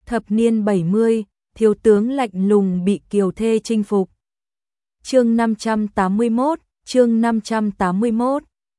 Thập niên 70, thiếu tướng lạnh lùng bị kiều thê chinh phục. Chương 581, chương 581.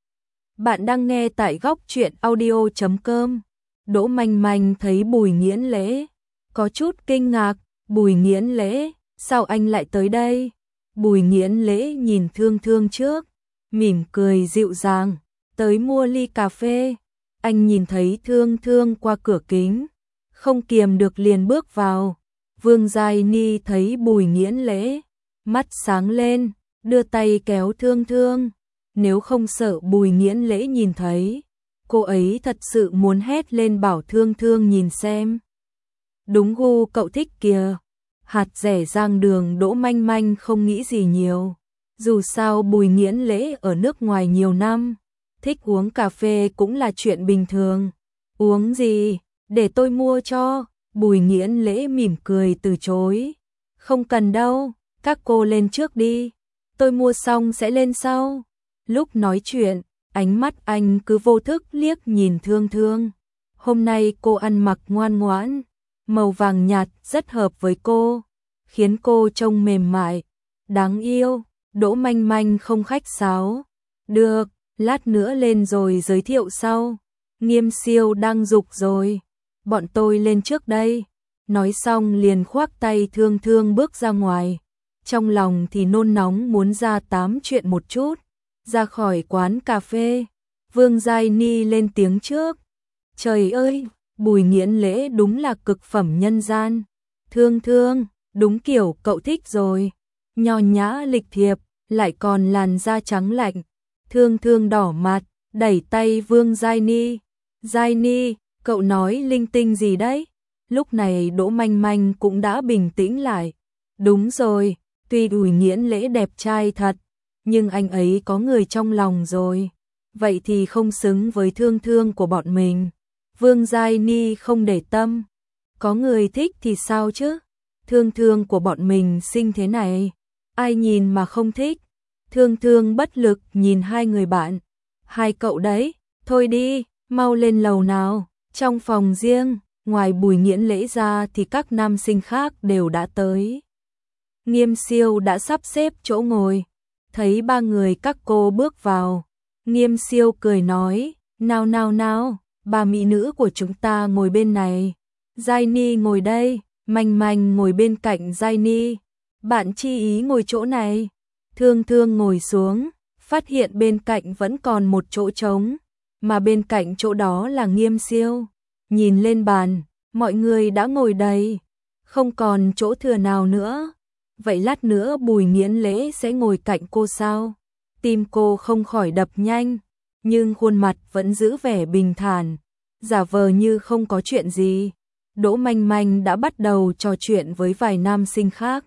Bạn đang nghe tại góc truyện audio.com. Đỗ Manh Manh thấy Bùi Nghiễn Lễ, có chút kinh ngạc. Bùi Nghiễn Lễ, sao anh lại tới đây? Bùi Nghiễn Lễ nhìn Thương Thương trước, mỉm cười dịu dàng, tới mua ly cà phê. Anh nhìn thấy Thương Thương qua cửa kính, không kiềm được liền bước vào. Vương Giai Ni thấy Bùi Nghiễn Lễ, mắt sáng lên, đưa tay kéo Thương Thương. Nếu không sợ Bùi Nghiễn Lễ nhìn thấy, cô ấy thật sự muốn hét lên bảo Thương Thương nhìn xem. Đúng gu cậu thích kìa. Hạt rẻ rang đường. Đỗ Manh Manh không nghĩ gì nhiều. Dù sao Bùi Nghiễn Lễ ở nước ngoài nhiều năm, thích uống cà phê cũng là chuyện bình thường. Uống gì? Để tôi mua cho. Bùi Nghiễn Lễ mỉm cười từ chối. Không cần đâu, các cô lên trước đi. Tôi mua xong sẽ lên sau. Lúc nói chuyện, ánh mắt anh cứ vô thức liếc nhìn Thương Thương. Hôm nay cô ăn mặc ngoan ngoãn, màu vàng nhạt rất hợp với cô, khiến cô trông mềm mại, đáng yêu. Đỗ Manh Manh không khách sáo. Được, lát nữa lên rồi giới thiệu sau. Nghiêm Siêu đang giục rồi. Bọn tôi lên trước đây. Nói xong liền khoác tay Thương Thương bước ra ngoài. Trong lòng thì nôn nóng muốn ra tám chuyện một chút. Ra khỏi quán cà phê, Vương Giai Ni lên tiếng trước. Trời ơi, Bùi Nghiễn Lễ đúng là cực phẩm nhân gian. Thương Thương, đúng kiểu cậu thích rồi. Nho nhã lịch thiệp, lại còn làn da trắng lạnh. Thương Thương đỏ mặt, đẩy tay Vương Giai Ni. Giai Ni, cậu nói linh tinh gì đấy? Lúc này Đỗ Manh Manh cũng đã bình tĩnh lại. Đúng rồi, tuy Bùi Nghiễn Lễ đẹp trai thật, nhưng anh ấy có người trong lòng rồi. Vậy thì không xứng với Thương Thương của bọn mình. Vương Giai Ni không để tâm. Có người thích thì sao chứ? Thương Thương của bọn mình xinh thế này, ai nhìn mà không thích. Thương Thương bất lực nhìn hai người bạn. Hai cậu đấy, thôi đi, mau lên lầu nào. Trong phòng riêng, ngoài Bùi Nghiễn Lễ ra thì các nam sinh khác đều đã tới. Nghiêm Siêu đã sắp xếp chỗ ngồi. Thấy ba người các cô bước vào, Nghiêm Siêu cười nói, nào nào nào, ba mỹ nữ của chúng ta ngồi bên này. Giai Ni ngồi đây, Manh Manh ngồi bên cạnh Giai Ni. Bạn Chi Ý ngồi chỗ này. Thương Thương ngồi xuống, phát hiện bên cạnh vẫn còn một chỗ trống, mà bên cạnh chỗ đó là Nghiêm Siêu. Nhìn lên bàn, mọi người đã ngồi đầy, không còn chỗ thừa nào nữa. Vậy lát nữa Bùi Nghiễn Lễ sẽ ngồi cạnh cô sao? Tim cô không khỏi đập nhanh, nhưng khuôn mặt vẫn giữ vẻ bình thản, giả vờ như không có chuyện gì. Đỗ Manh Manh đã bắt đầu trò chuyện với vài nam sinh khác.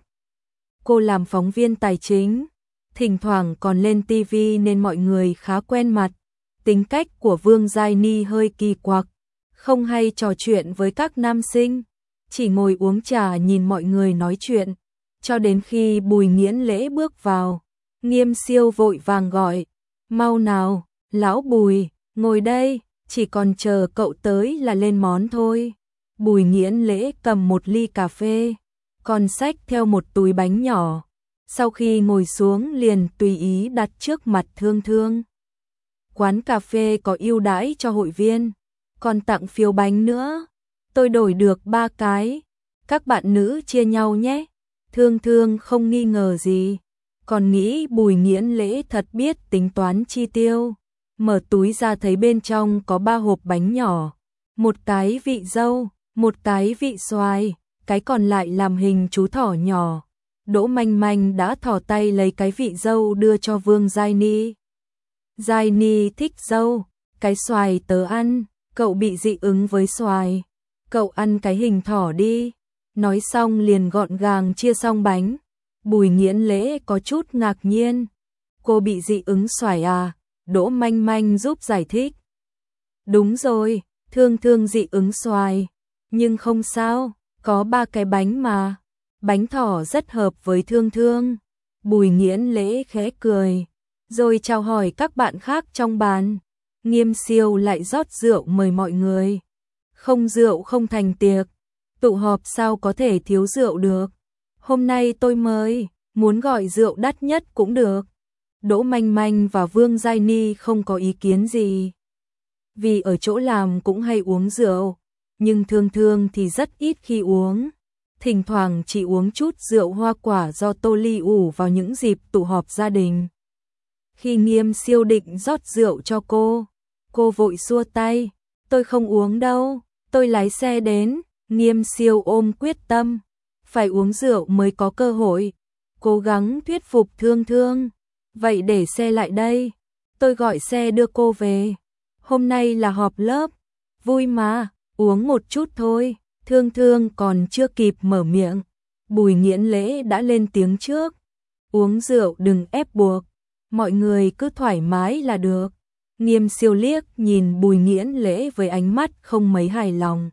Cô làm phóng viên tài chính, thỉnh thoảng còn lên TV nên mọi người khá quen mặt. Tính cách của Vương Giai Ni hơi kỳ quặc, không hay trò chuyện với các nam sinh, chỉ ngồi uống trà nhìn mọi người nói chuyện. Cho đến khi Bùi Nghiễn Lễ bước vào, Nghiêm Siêu vội vàng gọi, mau nào, lão Bùi, ngồi đây, chỉ còn chờ cậu tới là lên món thôi. Bùi Nghiễn Lễ cầm một ly cà phê, còn xách theo một túi bánh nhỏ. Sau khi ngồi xuống liền tùy ý đặt trước mặt Thương Thương. Quán cà phê có ưu đãi cho hội viên, còn tặng phiếu bánh nữa. Tôi đổi được 3 cái, các bạn nữ chia nhau nhé. Thương Thương không nghi ngờ gì, còn nghĩ Bùi Nghiễn Lễ thật biết tính toán chi tiêu. Mở túi ra thấy bên trong có 3 hộp bánh nhỏ, một cái vị dâu, một cái vị xoài, cái còn lại làm hình chú thỏ nhỏ. Đỗ Manh Manh đã thò tay lấy cái vị dâu đưa cho Vương Giai Ni. Giai Ni thích dâu, cái xoài tớ ăn, cậu bị dị ứng với xoài, cậu ăn cái hình thỏ đi. Nói xong liền gọn gàng chia xong bánh. Bùi Nghiễn Lễ có chút ngạc nhiên. Cô bị dị ứng xoài à? Đỗ Manh Manh giúp giải thích. Đúng rồi, Thương Thương dị ứng xoài. Nhưng không sao, có 3 cái bánh mà. Bánh thỏ rất hợp với Thương Thương. Bùi Nghiễn Lễ khẽ cười, rồi chào hỏi các bạn khác trong bàn. Nghiêm Siêu lại rót rượu mời mọi người. Không rượu không thành tiệc. tụ họp sao có thể thiếu rượu được. Hôm nay tôi mời, muốn gọi rượu đắt nhất cũng được. Đỗ Manh Manh và Vương Giai Ni không có ý kiến gì. Vì ở chỗ làm cũng hay uống rượu, nhưng Thương Thương thì rất ít khi uống. Thỉnh thoảng chỉ uống chút rượu hoa quả do Tô Ly ủ vào những dịp tụ họp gia đình. Khi Nghiêm Siêu định rót rượu cho cô vội xua tay, tôi không uống đâu, tôi lái xe đến. Nghiêm Siêu ôm quyết tâm, phải uống rượu mới có cơ hội, cố gắng thuyết phục Thương Thương. Vậy để xe lại đây, tôi gọi xe đưa cô về. Hôm nay là họp lớp, vui mà, uống một chút thôi. Thương Thương còn chưa kịp mở miệng, Bùi Nghiễn Lễ đã lên tiếng trước. Uống rượu đừng ép buộc, mọi người cứ thoải mái là được. Nghiêm Siêu liếc nhìn Bùi Nghiễn Lễ với ánh mắt không mấy hài lòng.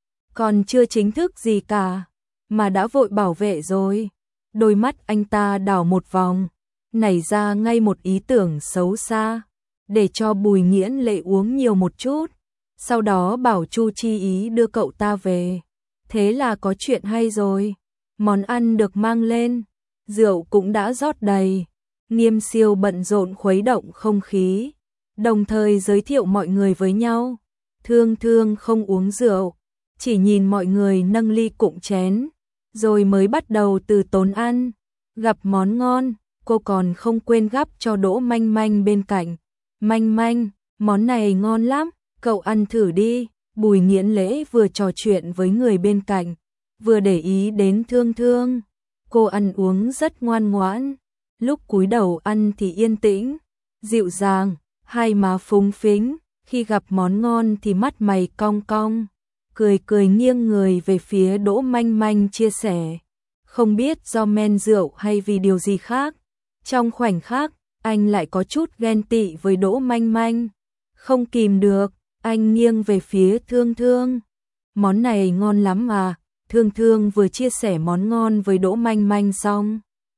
Còn chưa chính thức gì cả, mà đã vội bảo vệ rồi. Đôi mắt anh ta đảo một vòng, nảy ra ngay một ý tưởng xấu xa, để cho Bùi Nghiễn Lễ uống nhiều một chút, sau đó bảo Chu Chi Ý đưa cậu ta về. Thế là có chuyện hay rồi. Món ăn được mang lên, rượu cũng đã rót đầy. Nghiêm Siêu bận rộn khuấy động không khí, đồng thời giới thiệu mọi người với nhau. Thương Thương không uống rượu, chỉ nhìn mọi người nâng ly cụng chén, rồi mới bắt đầu từ tốn ăn. Gặp món ngon, cô còn không quên gắp cho Đỗ Manh Manh bên cạnh. Manh Manh, món này ngon lắm, cậu ăn thử đi. Bùi Nghiễn Lễ vừa trò chuyện với người bên cạnh, vừa để ý đến Thương Thương. Cô ăn uống rất ngoan ngoãn, lúc cúi đầu ăn thì yên tĩnh, dịu dàng, hai má phúng phính, khi gặp món ngon thì mắt mày cong cong, cười cười nghiêng người về phía Đỗ Manh Manh chia sẻ. Không biết do men rượu hay vì điều gì khác, trong khoảnh khắc, anh lại có chút ghen tị với Đỗ Manh Manh. Không kìm được, anh nghiêng về phía Thương Thương. Món này ngon lắm mà. Thương Thương vừa chia sẻ món ngon với Đỗ Manh Manh xong,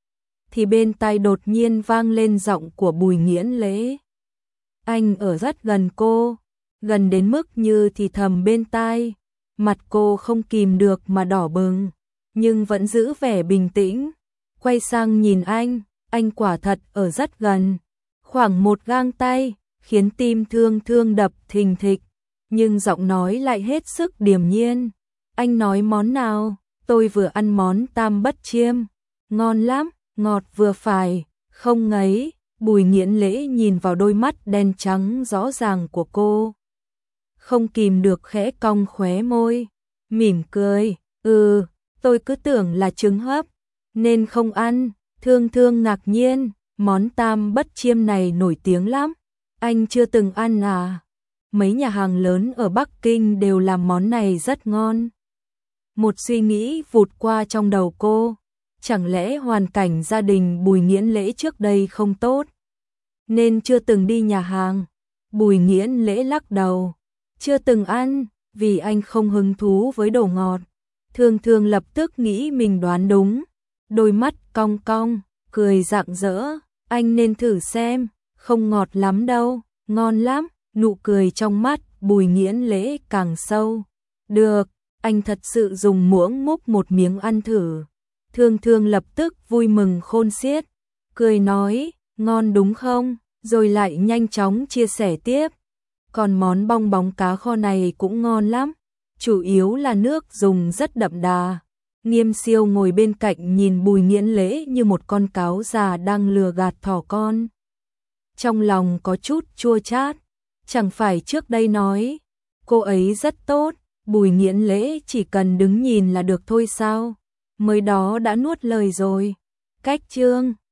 thì bên tai đột nhiên vang lên giọng của Bùi Nghiễn Lễ. Anh ở rất gần cô, gần đến mức như thì thầm bên tai. Mặt cô không kìm được mà đỏ bừng, nhưng vẫn giữ vẻ bình tĩnh. Quay sang nhìn anh quả thật ở rất gần, khoảng một gang tay, khiến tim Thương Thương đập thình thịch, nhưng giọng nói lại hết sức điềm nhiên. Anh nói món nào? Tôi vừa ăn món tam bất chiêm, ngon lắm, ngọt vừa phải, không ngấy. Bùi Nghiễn Lễ nhìn vào đôi mắt đen trắng rõ ràng của cô, không kìm được khẽ cong khóe môi, mỉm cười. Tôi cứ tưởng là trứng hấp, nên không ăn. Thương Thương ngạc nhiên, món tam bất chiêm này nổi tiếng lắm, anh chưa từng ăn à? Mấy nhà hàng lớn ở Bắc Kinh đều làm món này rất ngon. Một suy nghĩ vụt qua trong đầu cô, chẳng lẽ hoàn cảnh gia đình Bùi Nghiễn Lễ trước đây không tốt, nên chưa từng đi nhà hàng? Bùi Nghiễn Lễ lắc đầu, chưa từng ăn, vì anh không hứng thú với đồ ngọt. Thương Thương lập tức nghĩ mình đoán đúng, đôi mắt cong cong, cười rạng rỡ, anh nên thử xem, không ngọt lắm đâu, ngon lắm. Nụ cười trong mắt Bùi Nghiễn Lễ càng sâu. Được, anh thật sự dùng muỗng múc một miếng ăn thử. Thương Thương lập tức vui mừng khôn xiết, cười nói, ngon đúng không? Rồi lại nhanh chóng chia sẻ tiếp. Còn món bong bóng cá kho này cũng ngon lắm, chủ yếu là nước dùng rất đậm đà. Nghiêm Siêu ngồi bên cạnh nhìn Bùi Nghiễn Lễ như một con cáo già đang lừa gạt thỏ con. Trong lòng có chút chua chát, chẳng phải trước đây nói cô ấy rất tốt, Bùi Nghiễn Lễ chỉ cần đứng nhìn là được thôi sao? Mới đó đã nuốt lời rồi. Cách chương